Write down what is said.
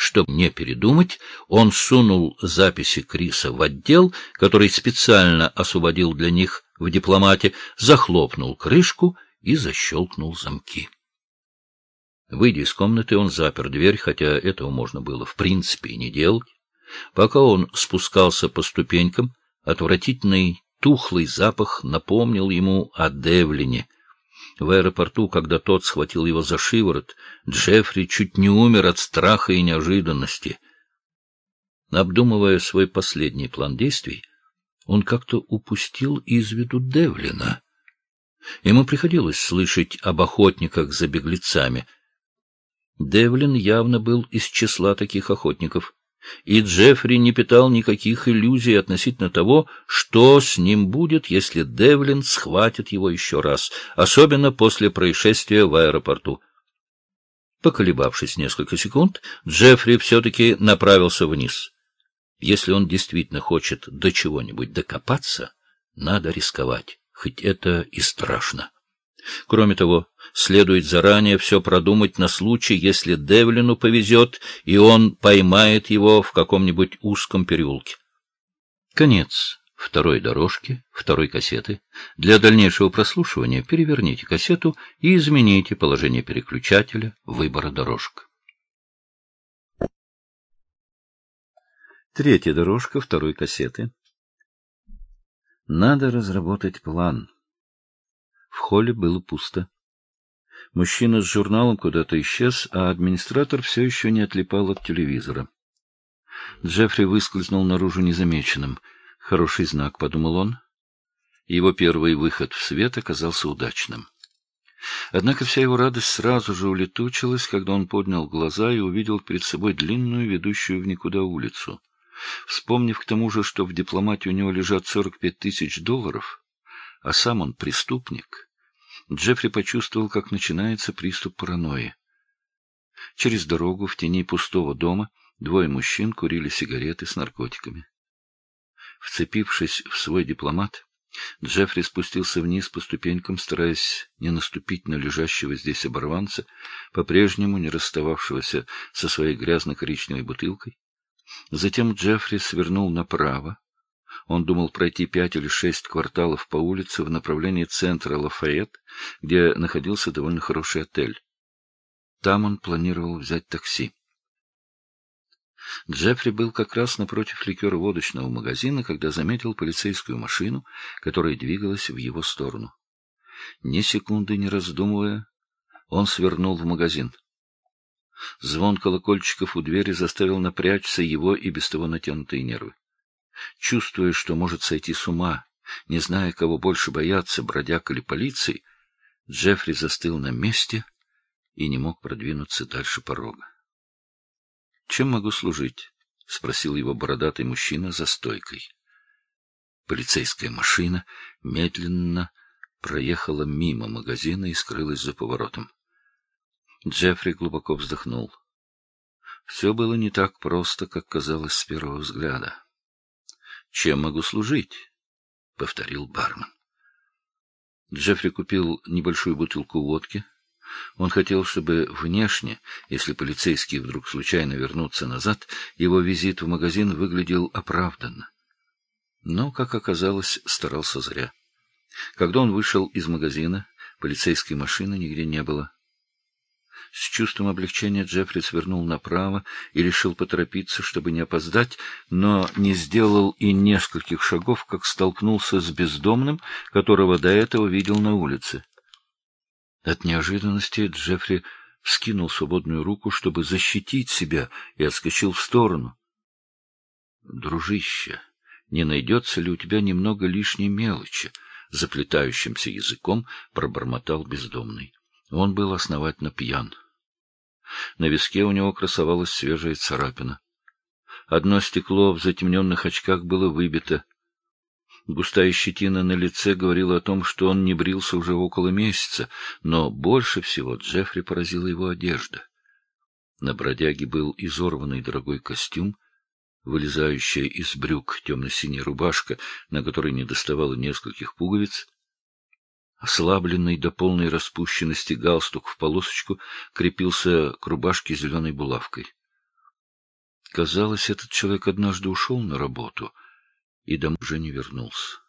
Чтобы не передумать, он сунул записи Криса в отдел, который специально освободил для них в дипломате, захлопнул крышку и защелкнул замки. Выйдя из комнаты, он запер дверь, хотя этого можно было в принципе и не делать. Пока он спускался по ступенькам, отвратительный тухлый запах напомнил ему о Девлине. В аэропорту, когда тот схватил его за шиворот, Джеффри чуть не умер от страха и неожиданности. Обдумывая свой последний план действий, он как-то упустил из виду Девлина. Ему приходилось слышать об охотниках за беглецами. Девлин явно был из числа таких охотников, и Джеффри не питал никаких иллюзий относительно того, что с ним будет, если Девлин схватит его еще раз, особенно после происшествия в аэропорту. Поколебавшись несколько секунд, Джеффри все-таки направился вниз. Если он действительно хочет до чего-нибудь докопаться, надо рисковать, хоть это и страшно. Кроме того, следует заранее все продумать на случай, если Девлину повезет, и он поймает его в каком-нибудь узком переулке. Конец второй дорожки, второй кассеты. Для дальнейшего прослушивания переверните кассету и измените положение переключателя выбора дорожек. Третья дорожка второй кассеты. Надо разработать план. В холле было пусто. Мужчина с журналом куда-то исчез, а администратор все еще не отлипал от телевизора. Джеффри выскользнул наружу незамеченным. Хороший знак, — подумал он. Его первый выход в свет оказался удачным. Однако вся его радость сразу же улетучилась, когда он поднял глаза и увидел перед собой длинную, ведущую в никуда улицу. Вспомнив к тому же, что в дипломате у него лежат 45 тысяч долларов, а сам он преступник, Джеффри почувствовал, как начинается приступ паранойи. Через дорогу в тени пустого дома двое мужчин курили сигареты с наркотиками. Вцепившись в свой дипломат, Джеффри спустился вниз по ступенькам, стараясь не наступить на лежащего здесь оборванца, по-прежнему не расстававшегося со своей грязно-коричневой бутылкой. Затем Джеффри свернул направо. Он думал пройти 5 или 6 кварталов по улице в направлении центра Лафайет, где находился довольно хороший отель. Там он планировал взять такси. Джеффри был как раз напротив ликеро-водочного магазина, когда заметил полицейскую машину, которая двигалась в его сторону. Ни секунды не раздумывая, он свернул в магазин. Звон колокольчиков у двери заставил напрячься его и без того натянутые нервы. Чувствуя, что может сойти с ума, не зная, кого больше бояться, бродяг или полиции, Джеффри застыл на месте и не мог продвинуться дальше порога. — Чем могу служить? — спросил его бородатый мужчина за стойкой. Полицейская машина медленно проехала мимо магазина и скрылась за поворотом. Джеффри глубоко вздохнул. Все было не так просто, как казалось с первого взгляда. — Чем могу служить? — повторил бармен. Джеффри купил небольшую бутылку водки. Он хотел, чтобы внешне, если полицейские вдруг случайно вернутся назад, его визит в магазин выглядел оправданно. Но, как оказалось, старался зря. Когда он вышел из магазина, полицейской машины нигде не было. С чувством облегчения Джеффри свернул направо и решил поторопиться, чтобы не опоздать, но не сделал и нескольких шагов, как столкнулся с бездомным, которого до этого видел на улице. От неожиданности Джеффри вскинул свободную руку, чтобы защитить себя, и отскочил в сторону. — Дружище, не найдется ли у тебя немного лишней мелочи? — заплетающимся языком пробормотал бездомный. Он был основательно пьян. На виске у него красовалась свежая царапина. Одно стекло в затемненных очках было выбито. Густая щетина на лице говорила о том, что он не брился уже около месяца, но больше всего Джеффри поразила его одежда. На бродяге был изорванный дорогой костюм, вылезающая из брюк темно-синяя рубашка, на которой недоставало нескольких пуговиц. Ослабленный до полной распущенности галстук в полосочку крепился к рубашке зеленой булавкой. Казалось, этот человек однажды ушел на работу и домой уже не вернулся.